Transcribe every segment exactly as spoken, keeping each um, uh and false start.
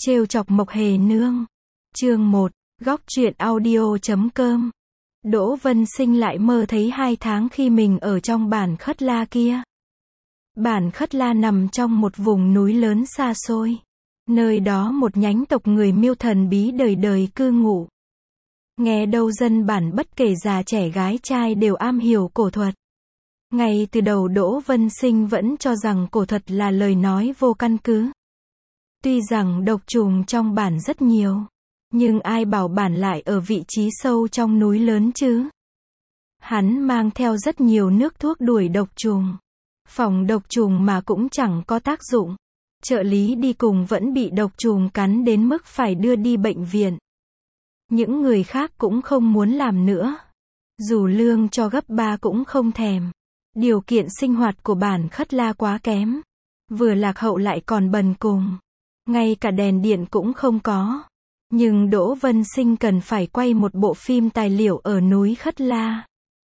Trêu chọc Mộc Hề Nương. Chương một, góc truyện audio chấm com. Đỗ Vân Sinh lại mơ thấy hai tháng khi mình ở trong bản Khất La kia. Bản Khất La nằm trong một vùng núi lớn xa xôi. Nơi đó một nhánh tộc người Miêu thần bí đời đời cư ngụ. Nghe đâu dân bản bất kể già trẻ gái trai đều am hiểu cổ thuật. Ngay từ đầu Đỗ Vân Sinh vẫn cho rằng cổ thuật là lời nói vô căn cứ. Tuy rằng độc trùng trong bản rất nhiều, nhưng ai bảo bản lại ở vị trí sâu trong núi lớn chứ. Hắn mang theo rất nhiều nước thuốc đuổi độc trùng. Phòng độc trùng mà cũng chẳng có tác dụng. Trợ lý đi cùng vẫn bị độc trùng cắn đến mức phải đưa đi bệnh viện. Những người khác cũng không muốn làm nữa. Dù lương cho gấp ba cũng không thèm. Điều kiện sinh hoạt của bản Khất La quá kém. Vừa lạc hậu lại còn bần cùng. Ngay cả đèn điện cũng không có. Nhưng Đỗ Vân Sinh cần phải quay một bộ phim tài liệu ở núi Khất La.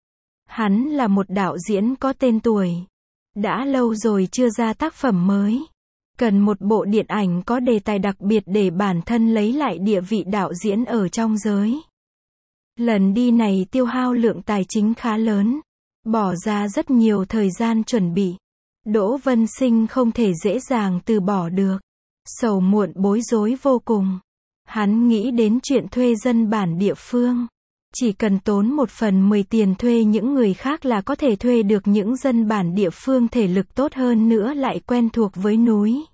Hắn là một đạo diễn có tên tuổi. Đã lâu rồi chưa ra tác phẩm mới. Cần một bộ điện ảnh có đề tài đặc biệt để bản thân lấy lại địa vị đạo diễn ở trong giới. Lần đi này tiêu hao lượng tài chính khá lớn. Bỏ ra rất nhiều thời gian chuẩn bị. Đỗ Vân Sinh không thể dễ dàng từ bỏ được. Sầu muộn bối rối vô cùng. Hắn nghĩ đến chuyện thuê dân bản địa phương. Chỉ cần tốn một phần mười tiền thuê những người khác là có thể thuê được những dân bản địa phương thể lực tốt hơn nữa lại quen thuộc với núi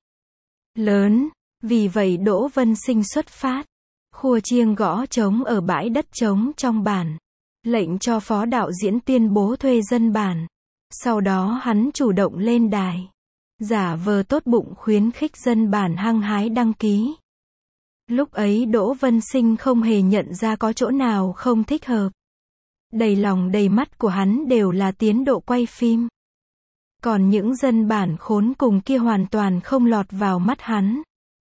lớn. Vì vậy Đỗ Vân Sinh xuất phát. Khua chiêng gõ trống ở bãi đất trống trong bản. Lệnh cho phó đạo diễn tuyên bố thuê dân bản. Sau đó hắn chủ động lên đài. Giả vờ tốt bụng khuyến khích dân bản hăng hái đăng ký. Lúc ấy Đỗ Vân Sinh không hề nhận ra có chỗ nào không thích hợp. Đầy lòng đầy mắt của hắn đều là tiến độ quay phim. Còn những dân bản khốn cùng kia hoàn toàn không lọt vào mắt hắn.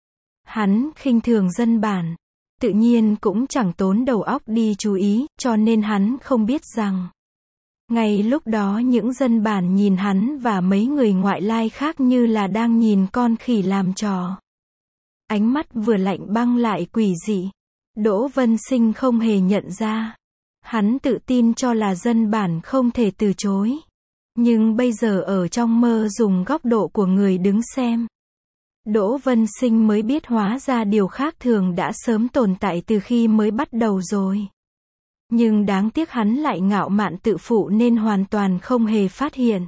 Hắn khinh thường dân bản. Tự nhiên cũng chẳng tốn đầu óc đi chú ý, cho nên hắn không biết rằng. Ngay lúc đó những dân bản nhìn hắn và mấy người ngoại lai khác như là đang nhìn con khỉ làm trò. Ánh mắt vừa lạnh băng lại quỷ dị. Đỗ Vân Sinh không hề nhận ra. Hắn tự tin cho là dân bản không thể từ chối. Nhưng bây giờ ở trong mơ dùng góc độ của người đứng xem. Đỗ Vân Sinh mới biết hóa ra điều khác thường đã sớm tồn tại từ khi mới bắt đầu rồi. Nhưng đáng tiếc hắn lại ngạo mạn tự phụ nên hoàn toàn không hề phát hiện.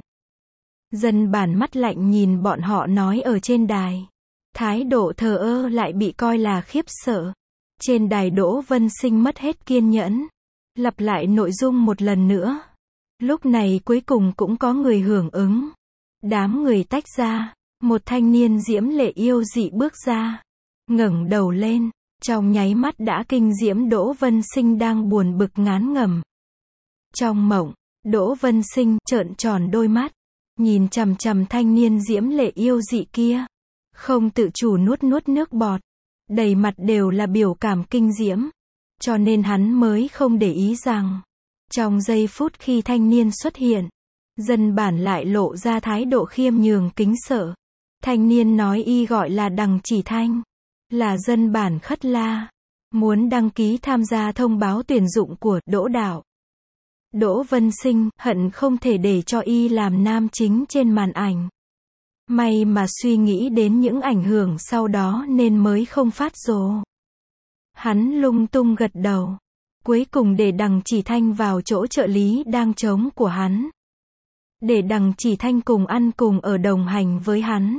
Dân bản mắt lạnh nhìn bọn họ nói ở trên đài. Thái độ thờ ơ lại bị coi là khiếp sợ. Trên đài Đỗ Vân Sinh mất hết kiên nhẫn. Lặp lại nội dung một lần nữa. Lúc này cuối cùng cũng có người hưởng ứng. Đám người tách ra. Một thanh niên diễm lệ yêu dị bước ra. Ngẩng đầu lên. Trong nháy mắt đã kinh diễm Đỗ Vân Sinh đang buồn bực ngán ngẩm. Trong mộng, Đỗ Vân Sinh trợn tròn đôi mắt. Nhìn chằm chằm thanh niên diễm lệ yêu dị kia. Không tự chủ nuốt nuốt nước bọt. Đầy mặt đều là biểu cảm kinh diễm. Cho nên hắn mới không để ý rằng. Trong giây phút khi thanh niên xuất hiện. Dân bản lại lộ ra thái độ khiêm nhường kính sợ. Thanh niên nói y gọi là Đằng Chỉ Thanh. Là dân bản Khất La. Muốn đăng ký tham gia thông báo tuyển dụng của Đỗ đạo. Đỗ Vân Sinh hận không thể để cho y làm nam chính trên màn ảnh. May mà suy nghĩ đến những ảnh hưởng sau đó nên mới không phát rồ. Hắn lung tung gật đầu. Cuối cùng để Đằng Chỉ Thanh vào chỗ trợ lý đang trống của hắn. Để Đằng Chỉ Thanh cùng ăn cùng ở đồng hành với hắn.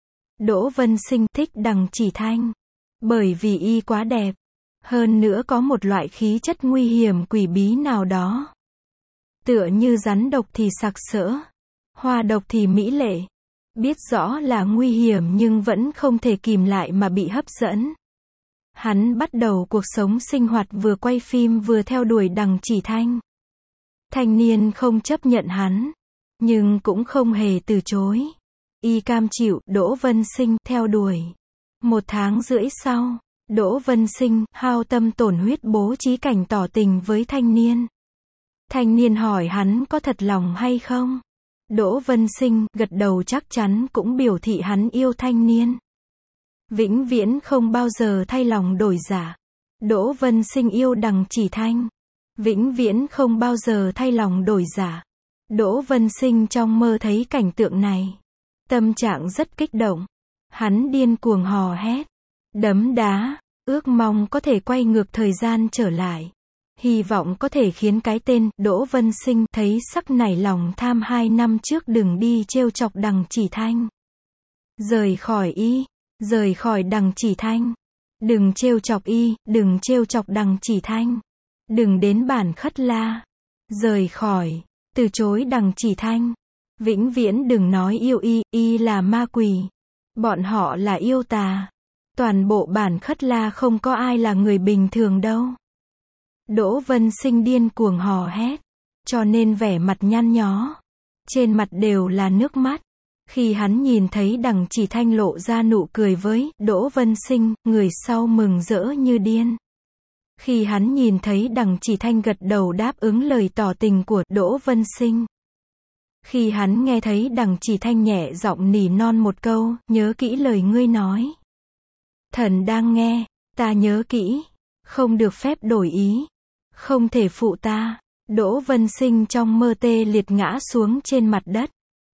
Đỗ Vân Sinh thích Đằng Chỉ Thanh. Bởi vì y quá đẹp. Hơn nữa có một loại khí chất nguy hiểm quỷ bí nào đó. Tựa như rắn độc thì sặc sỡ. Hoa độc thì mỹ lệ. Biết rõ là nguy hiểm nhưng vẫn không thể kìm lại mà bị hấp dẫn. Hắn bắt đầu cuộc sống sinh hoạt vừa quay phim vừa theo đuổi Đằng Chỉ Thanh. Thanh niên không chấp nhận hắn. Nhưng cũng không hề từ chối. Y cam chịu Đỗ Vân Sinh theo đuổi. Một tháng rưỡi sau, Đỗ Vân Sinh hao tâm tổn huyết bố trí cảnh tỏ tình với thanh niên. Thanh niên hỏi hắn có thật lòng hay không. Đỗ Vân Sinh gật đầu chắc chắn cũng biểu thị hắn yêu thanh niên. vĩnh viễn không bao giờ thay lòng đổi dạ. Đỗ Vân Sinh yêu Đằng Chỉ Thanh, vĩnh viễn không bao giờ thay lòng đổi dạ. Đỗ Vân Sinh trong mơ thấy cảnh tượng này, tâm trạng rất kích động. Hắn điên cuồng hò hét, đấm đá, ước mong có thể quay ngược thời gian trở lại. Hy vọng có thể khiến cái tên Đỗ Vân Sinh thấy sắc nảy lòng tham hai năm trước đừng đi trêu chọc Đằng Chỉ Thanh. Rời khỏi y, rời khỏi Đằng Chỉ Thanh. Đừng trêu chọc y, đừng trêu chọc Đằng Chỉ Thanh. Đừng đến bản Khất La. Rời khỏi, từ chối Đằng Chỉ Thanh. Vĩnh viễn đừng nói yêu y, y là ma quỷ. Bọn họ là yêu tà. Toàn bộ bản Khất La không có ai là người bình thường đâu. Đỗ Vân Sinh điên cuồng hò hét, cho nên vẻ mặt nhăn nhó, trên mặt đều là nước mắt. Khi hắn nhìn thấy Đằng Chỉ Thanh lộ ra nụ cười với Đỗ Vân Sinh, người sau mừng rỡ như điên. Khi hắn nhìn thấy Đằng Chỉ Thanh gật đầu đáp ứng lời tỏ tình của Đỗ Vân Sinh. Khi hắn nghe thấy Đằng Chỉ Thanh nhẹ giọng nỉ non một câu, nhớ kỹ lời ngươi nói. Thần đang nghe, ta nhớ kỹ, không được phép đổi ý, không thể phụ ta. Đỗ Vân Sinh trong mơ tê liệt ngã xuống trên mặt đất.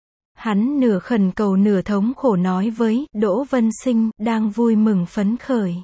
Hắn nửa khẩn cầu nửa thống khổ nói với Đỗ Vân Sinh, đang vui mừng phấn khởi.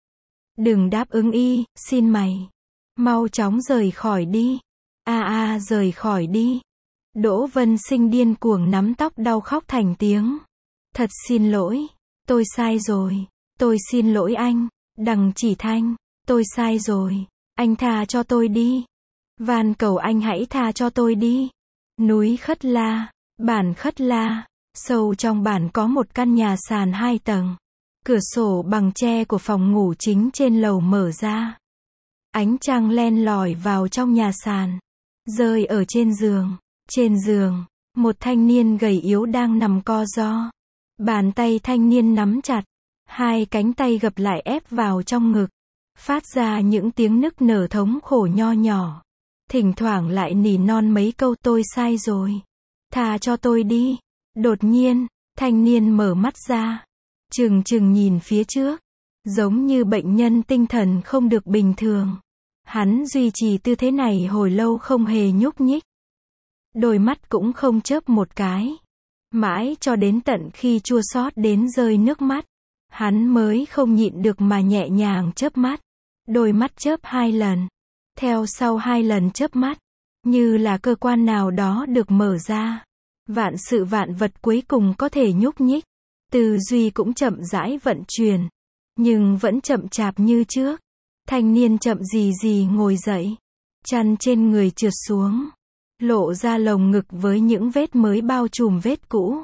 Đừng đáp ứng y, xin mày. Mau chóng rời khỏi đi. A a rời khỏi đi. Đỗ Vân Sinh điên cuồng nắm tóc đau khóc thành tiếng. Thật xin lỗi. Tôi sai rồi. Tôi xin lỗi anh. Đằng Chỉ Thanh. Tôi sai rồi. Anh tha cho tôi đi. Van cầu anh hãy tha cho tôi đi. Núi Khất La. Bản Khất La. Sâu trong bản có một căn nhà sàn hai tầng. Cửa sổ bằng tre của phòng ngủ chính trên lầu mở ra. Ánh trăng len lỏi vào trong nhà sàn. Rơi ở trên giường. Trên giường, một thanh niên gầy yếu đang nằm co ro. Bàn tay thanh niên nắm chặt. Hai cánh tay gập lại ép vào trong ngực. Phát ra những tiếng nức nở thống khổ nho nhỏ. Thỉnh thoảng lại nỉ non mấy câu tôi sai rồi. Tha cho tôi đi. Đột nhiên, thanh niên mở mắt ra. Trừng trừng nhìn phía trước. Giống như bệnh nhân tinh thần không được bình thường. Hắn duy trì tư thế này hồi lâu không hề nhúc nhích. Đôi mắt cũng không chớp một cái. Mãi cho đến tận khi chua xót đến rơi nước mắt. Hắn mới không nhịn được mà nhẹ nhàng chớp mắt. Đôi mắt chớp hai lần. Theo sau hai lần chớp mắt. Như là cơ quan nào đó được mở ra. Vạn sự vạn vật cuối cùng có thể nhúc nhích. Tư duy cũng chậm rãi vận chuyển. Nhưng vẫn chậm chạp như trước. Thanh niên chậm gì gì ngồi dậy. Chăn trên người trượt xuống. Lộ ra lồng ngực với những vết mới bao trùm vết cũ.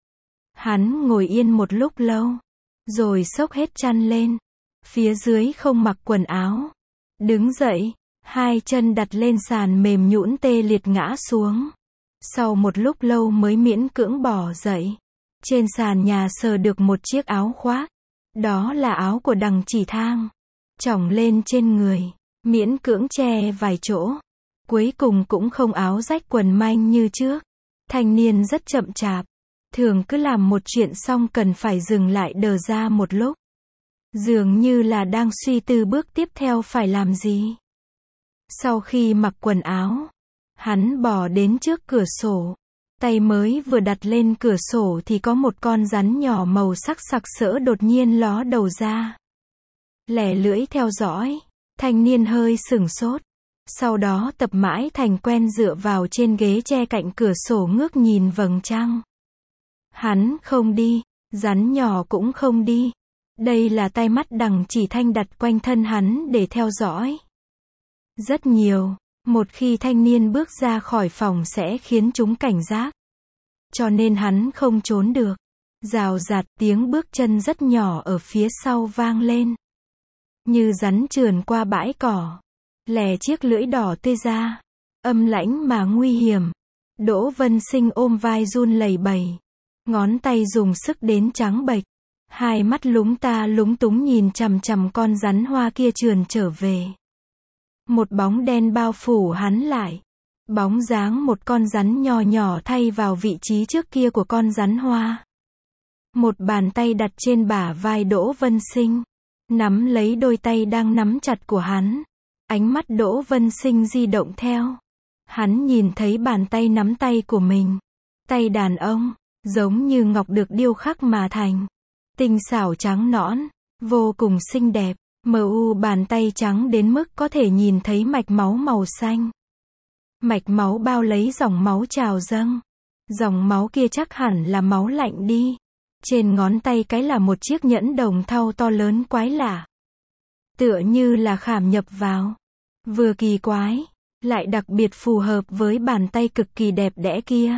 Hắn ngồi yên một lúc lâu. Rồi xốc hết chăn lên. Phía dưới không mặc quần áo. Đứng dậy. Hai chân đặt lên sàn mềm nhũn tê liệt ngã xuống. Sau một lúc lâu mới miễn cưỡng bỏ dậy. Trên sàn nhà sờ được một chiếc áo khoác. Đó là áo của Đằng Chỉ Thang. Chỏng lên trên người. Miễn cưỡng che vài chỗ. Cuối cùng cũng không áo rách quần manh như trước. Thanh niên rất chậm chạp. Thường cứ làm một chuyện xong cần phải dừng lại đờ ra một lúc. Dường như là đang suy tư bước tiếp theo phải làm gì. Sau khi mặc quần áo, hắn bò đến trước cửa sổ. Tay mới vừa đặt lên cửa sổ thì có một con rắn nhỏ màu sắc sặc sỡ đột nhiên ló đầu ra. Lẻ lưỡi theo dõi. Thanh niên hơi sửng sốt. Sau đó tập mãi thành quen dựa vào trên ghế tre cạnh cửa sổ ngước nhìn vầng trăng. Hắn không đi, rắn nhỏ cũng không đi. Đây là tai mắt Đằng Chỉ Thanh đặt quanh thân hắn để theo dõi. Rất nhiều, một khi thanh niên bước ra khỏi phòng sẽ khiến chúng cảnh giác. Cho nên hắn không trốn được. Rào rạt tiếng bước chân rất nhỏ ở phía sau vang lên. Như rắn trườn qua bãi cỏ. Lè chiếc lưỡi đỏ tươi ra. Âm lãnh mà nguy hiểm. Đỗ Vân Sinh ôm vai run lẩy bẩy. Ngón tay dùng sức đến trắng bệch. Hai mắt lúng ta lúng túng nhìn chằm chằm con rắn hoa kia trườn trở về. Một bóng đen bao phủ hắn lại. Bóng dáng một con rắn nhỏ nhỏ thay vào vị trí trước kia của con rắn hoa. Một bàn tay đặt trên bả vai Đỗ Vân Sinh, nắm lấy đôi tay đang nắm chặt của hắn. Ánh mắt Đỗ Vân Sinh di động theo. Hắn nhìn thấy bàn tay nắm tay của mình. Tay đàn ông, giống như ngọc được điêu khắc mà thành. Tinh xảo trắng nõn, vô cùng xinh đẹp. Mờ u bàn tay trắng đến mức có thể nhìn thấy mạch máu màu xanh. Mạch máu bao lấy dòng máu trào dâng. Dòng máu kia chắc hẳn là máu lạnh đi. Trên ngón tay cái là một chiếc nhẫn đồng thau to lớn quái lạ. Tựa như là khảm nhập vào. Vừa kỳ quái, lại đặc biệt phù hợp với bàn tay cực kỳ đẹp đẽ kia.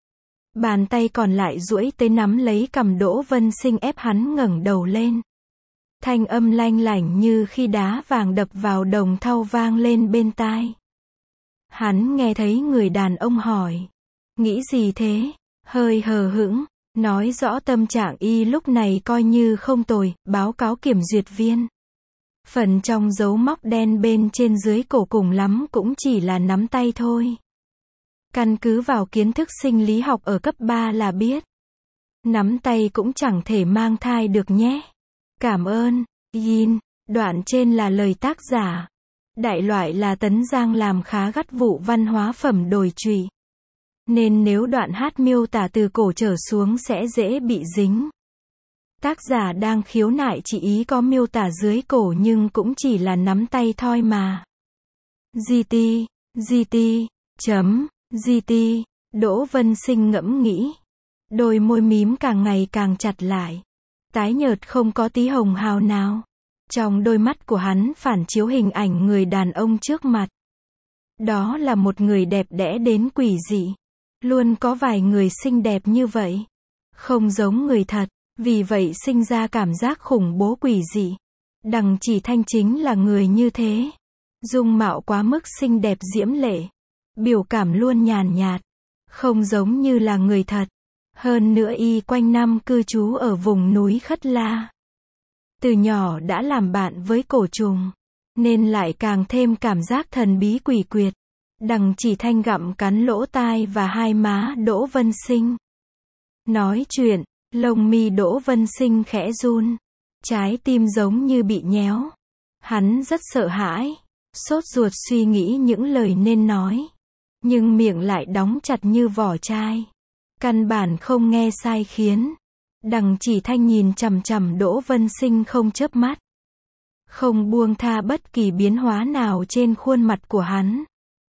Bàn tay còn lại duỗi tới nắm lấy cằm Đỗ Vân Sinh ép hắn ngẩng đầu lên. Thanh âm lanh lảnh như khi đá vàng đập vào đồng thau vang lên bên tai. Hắn nghe thấy người đàn ông hỏi. Nghĩ gì thế? Hơi hờ hững, nói rõ tâm trạng y lúc này coi như không tồi, báo cáo kiểm duyệt viên. Phần trong dấu móc đen bên trên dưới cổ cùng lắm cũng chỉ là nắm tay thôi. Căn cứ vào kiến thức sinh lý học ở cấp ba là biết. Nắm tay cũng chẳng thể mang thai được nhé. Cảm ơn, Yin. Đoạn trên là lời tác giả. Đại loại là Tấn Giang làm khá gắt vụ văn hóa phẩm đồi trụy. Nên nếu đoạn hát miêu tả từ cổ trở xuống sẽ dễ bị dính. Tác giả đang khiếu nại chỉ ý có miêu tả dưới cổ nhưng cũng chỉ là nắm tay thôi mà. giê tê, giê tê, chấm, giê tê, Đỗ Vân Sinh ngẫm nghĩ. Đôi môi mím càng ngày càng chặt lại. Tái nhợt không có tí hồng hào nào. Trong đôi mắt của hắn phản chiếu hình ảnh người đàn ông trước mặt. Đó là một người đẹp đẽ đến quỷ dị. Luôn có vài người xinh đẹp như vậy. Không giống người thật. Vì vậy sinh ra cảm giác khủng bố quỷ dị. Đằng Chỉ Thanh chính là người như thế. Dung mạo quá mức xinh đẹp diễm lệ. Biểu cảm luôn nhàn nhạt. Không giống như là người thật. Hơn nữa y quanh năm cư trú ở vùng núi Khất La. Từ nhỏ đã làm bạn với cổ trùng. Nên lại càng thêm cảm giác thần bí quỷ quyệt. Đằng Chỉ Thanh gặm cắn lỗ tai và hai má Đỗ Vân Sinh. Nói chuyện, lông mi Đỗ Vân Sinh khẽ run. Trái tim giống như bị nhéo. Hắn rất sợ hãi. Sốt ruột suy nghĩ những lời nên nói. Nhưng miệng lại đóng chặt như vỏ chai. Căn bản không nghe sai khiến. Đằng Chỉ Thanh nhìn chằm chằm Đỗ Vân Sinh không chớp mắt. Không buông tha bất kỳ biến hóa nào trên khuôn mặt của hắn.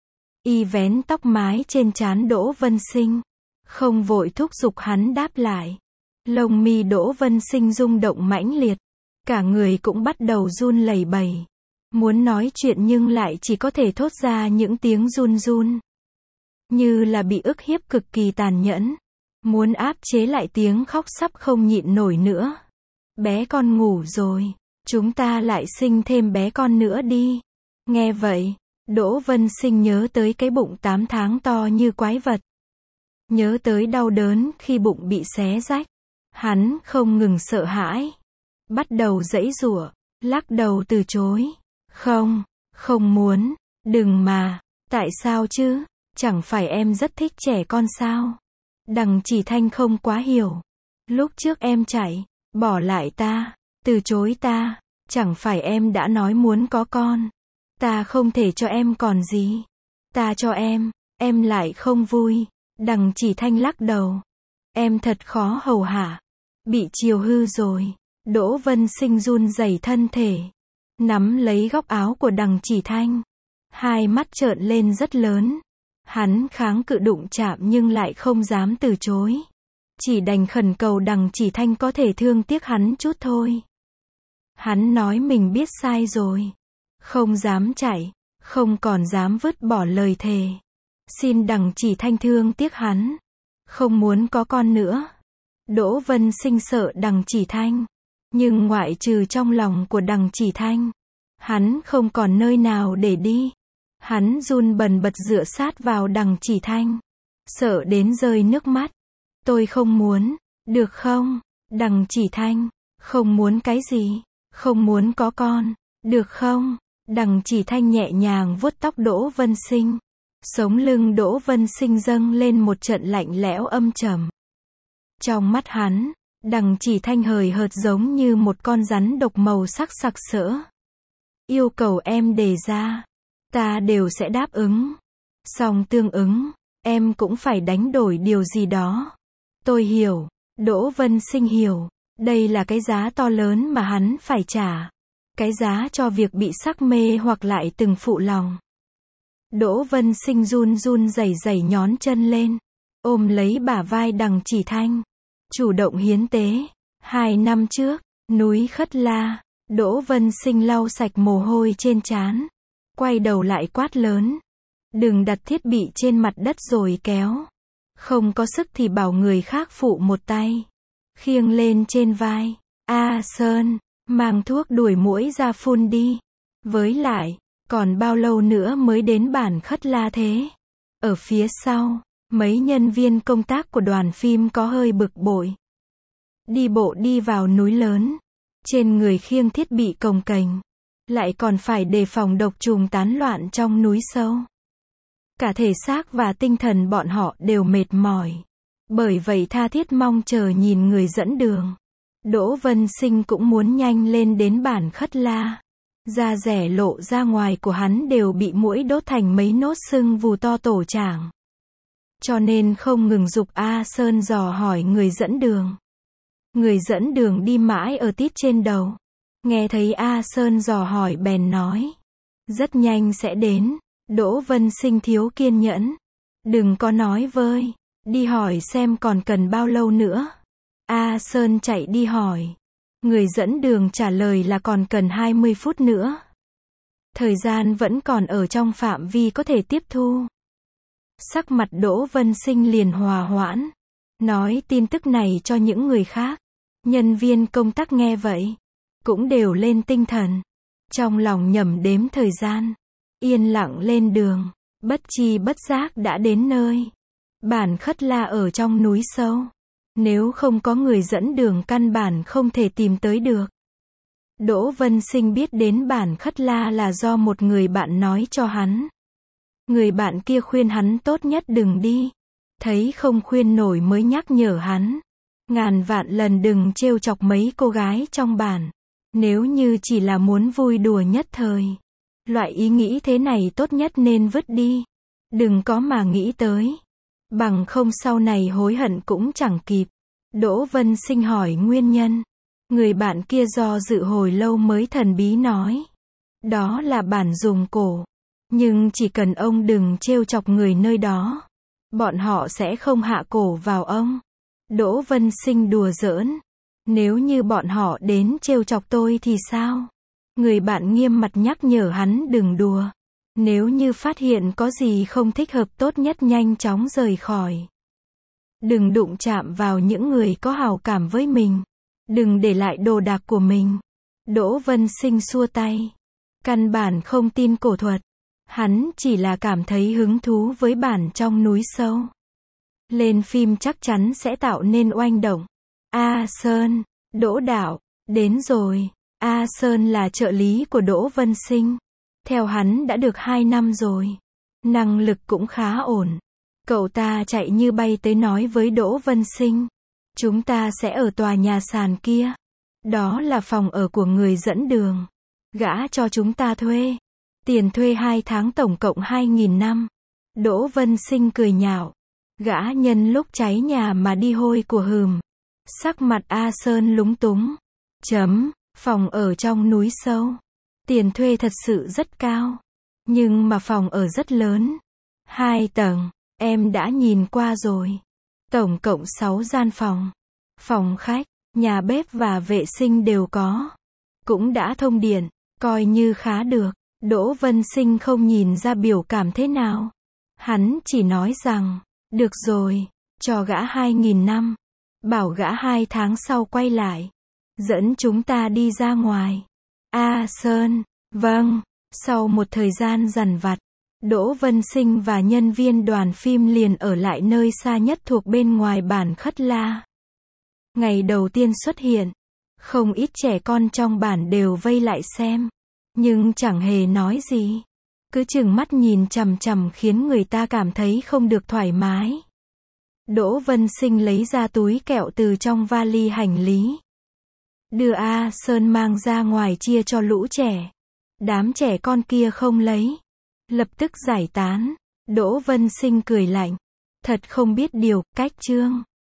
Y vén tóc mái trên trán Đỗ Vân Sinh. Không vội thúc giục hắn đáp lại. Lông mi Đỗ Vân Sinh rung động mãnh liệt. Cả người cũng bắt đầu run lẩy bẩy. Muốn nói chuyện nhưng lại chỉ có thể thốt ra những tiếng run run. Như là bị ức hiếp cực kỳ tàn nhẫn. Muốn áp chế lại tiếng khóc sắp không nhịn nổi nữa. Bé con ngủ rồi. Chúng ta lại sinh thêm bé con nữa đi. Nghe vậy, Đỗ Vân Sinh nhớ tới cái bụng tám tháng to như quái vật. Nhớ tới đau đớn khi bụng bị xé rách. Hắn không ngừng sợ hãi. Bắt đầu giãy giụa, lắc đầu từ chối. Không, không muốn, đừng mà, tại sao chứ, chẳng phải em rất thích trẻ con sao? Đằng Chỉ Thanh không quá hiểu. Lúc trước em chạy, bỏ lại ta, từ chối ta, chẳng phải em đã nói muốn có con. Ta không thể cho em còn gì. Ta cho em, em lại không vui. Đằng Chỉ Thanh lắc đầu. Em thật khó hầu hạ. Bị chiều hư rồi. Đỗ Vân Sinh run rẩy thân thể. Nắm lấy góc áo của đằng Chỉ Thanh. Hai mắt trợn lên rất lớn. Hắn kháng cự đụng chạm nhưng lại không dám từ chối. Chỉ đành khẩn cầu đằng Chỉ Thanh có thể thương tiếc hắn chút thôi. Hắn nói mình biết sai rồi. Không dám chạy. Không còn dám vứt bỏ lời thề. Xin đằng Chỉ Thanh thương tiếc hắn. Không muốn có con nữa. Đỗ Vân Sinh sợ đằng Chỉ Thanh. Nhưng ngoại trừ trong lòng của đằng Chỉ Thanh. Hắn không còn nơi nào để đi. Hắn run bần bật dựa sát vào đằng Chỉ Thanh. Sợ đến rơi nước mắt. Tôi không muốn. Được không? Đằng Chỉ Thanh. Không muốn cái gì? Không muốn có con. Được không? Đằng Chỉ Thanh nhẹ nhàng vuốt tóc Đỗ Vân Sinh. Sống lưng Đỗ Vân Sinh dâng lên một trận lạnh lẽo âm trầm. Trong mắt hắn, Đằng Chỉ Thanh hời hợt giống như một con rắn độc màu sắc sặc sỡ. Yêu cầu em đề ra, ta đều sẽ đáp ứng. Song tương ứng, em cũng phải đánh đổi điều gì đó. Tôi hiểu, Đỗ Vân Sinh hiểu, đây là cái giá to lớn mà hắn phải trả. Cái giá cho việc bị sắc mê hoặc lại từng phụ lòng. Đỗ Vân Sinh run run rẩy rẩy nhón chân lên, ôm lấy bả vai Đằng Chỉ Thanh, chủ động hiến tế. Hai năm trước, núi Khất La, Đỗ Vân Sinh lau sạch mồ hôi trên trán, quay đầu lại quát lớn. Đừng đặt thiết bị trên mặt đất rồi kéo. Không có sức thì bảo người khác phụ một tay. Khiêng lên trên vai. A Sơn, mang thuốc đuổi muỗi ra phun đi. Với lại, còn bao lâu nữa mới đến bản Khất La thế? Ở phía sau, mấy nhân viên công tác của đoàn phim có hơi bực bội. Đi bộ đi vào núi lớn, trên người khiêng thiết bị cồng kềnh, lại còn phải đề phòng độc trùng tán loạn trong núi sâu. Cả thể xác và tinh thần bọn họ đều mệt mỏi. Bởi vậy tha thiết mong chờ nhìn người dẫn đường. Đỗ Vân Sinh cũng muốn nhanh lên đến bản Khất La. Da rẻ lộ ra ngoài của hắn đều bị muỗi đốt thành mấy nốt sưng vù to tổ chảng. Cho nên không ngừng giục A Sơn dò hỏi người dẫn đường. Người dẫn đường đi mãi ở tít trên đầu. Nghe thấy A Sơn dò hỏi bèn nói. Rất nhanh sẽ đến. Đỗ Vân Sinh thiếu kiên nhẫn. Đừng có nói vơi. Đi hỏi xem còn cần bao lâu nữa. A Sơn chạy đi hỏi. Người dẫn đường trả lời là còn cần hai mươi phút nữa. Thời gian vẫn còn ở trong phạm vi có thể tiếp thu. Sắc mặt Đỗ Vân Sinh liền hòa hoãn. Nói tin tức này cho những người khác. Nhân viên công tác nghe vậy, cũng đều lên tinh thần. Trong lòng nhẩm đếm thời gian. Yên lặng lên đường. Bất chi bất giác đã đến nơi. Bản Khất La ở trong núi sâu. Nếu không có người dẫn đường căn bản không thể tìm tới được. Đỗ Vân Sinh biết đến bản Khất La là do một người bạn nói cho hắn. Người bạn kia khuyên hắn tốt nhất đừng đi. Thấy không khuyên nổi mới nhắc nhở hắn. Ngàn vạn lần đừng trêu chọc mấy cô gái trong bản. Nếu như chỉ là muốn vui đùa nhất thời. Loại ý nghĩ thế này tốt nhất nên vứt đi. Đừng có mà nghĩ tới. Bằng không sau này hối hận cũng chẳng kịp. Đỗ Vân Sinh hỏi nguyên nhân. Người bạn kia do dự hồi lâu mới thần bí nói. Đó là bản dùng cổ. Nhưng chỉ cần ông đừng trêu chọc người nơi đó. Bọn họ sẽ không hạ cổ vào ông. Đỗ Vân Sinh đùa giỡn. Nếu như bọn họ đến trêu chọc tôi thì sao? Người bạn nghiêm mặt nhắc nhở hắn đừng đùa. Nếu như phát hiện có gì không thích hợp tốt nhất nhanh chóng rời khỏi. Đừng đụng chạm vào những người có hảo cảm với mình. Đừng để lại đồ đạc của mình. Đỗ Vân Sinh xua tay. Căn bản không tin cổ thuật. Hắn chỉ là cảm thấy hứng thú với bản trong núi sâu. Lên phim chắc chắn sẽ tạo nên oanh động. A Sơn, Đỗ đạo, đến rồi. A Sơn là trợ lý của Đỗ Vân Sinh. Theo hắn đã được hai năm rồi. Năng lực cũng khá ổn. Cậu ta chạy như bay tới nói với Đỗ Vân Sinh. Chúng ta sẽ ở tòa nhà sàn kia. Đó là phòng ở của người dẫn đường. Gã cho chúng ta thuê. Tiền thuê hai tháng tổng cộng hai nghìn năm. Đỗ Vân Sinh cười nhạo. Gã nhân lúc cháy nhà mà đi hôi của hừm. Sắc mặt A Sơn lúng túng. Chấm, phòng ở trong núi sâu. Tiền thuê thật sự rất cao. Nhưng mà phòng ở rất lớn. Hai tầng, em đã nhìn qua rồi. Tổng cộng sáu gian phòng. Phòng khách, nhà bếp và vệ sinh đều có. Cũng đã thông điện, coi như khá được. Đỗ Vân Sinh không nhìn ra biểu cảm thế nào. Hắn chỉ nói rằng, được rồi, cho gã hai nghìn năm. Bảo gã hai tháng sau quay lại. Dẫn chúng ta đi ra ngoài. A Sơn, vâng. Sau một thời gian dằn vặt, Đỗ Vân Sinh và nhân viên đoàn phim liền ở lại nơi xa nhất thuộc bên ngoài bản Khất La. Ngày đầu tiên xuất hiện, không ít trẻ con trong bản đều vây lại xem. Nhưng chẳng hề nói gì. Cứ chừng mắt nhìn chằm chằm khiến người ta cảm thấy không được thoải mái. Đỗ Vân Sinh lấy ra túi kẹo từ trong vali hành lý. Đưa A Sơn mang ra ngoài chia cho lũ trẻ. Đám trẻ con kia không lấy. Lập tức giải tán. Đỗ Vân Sinh cười lạnh. Thật không biết điều, cách Trương.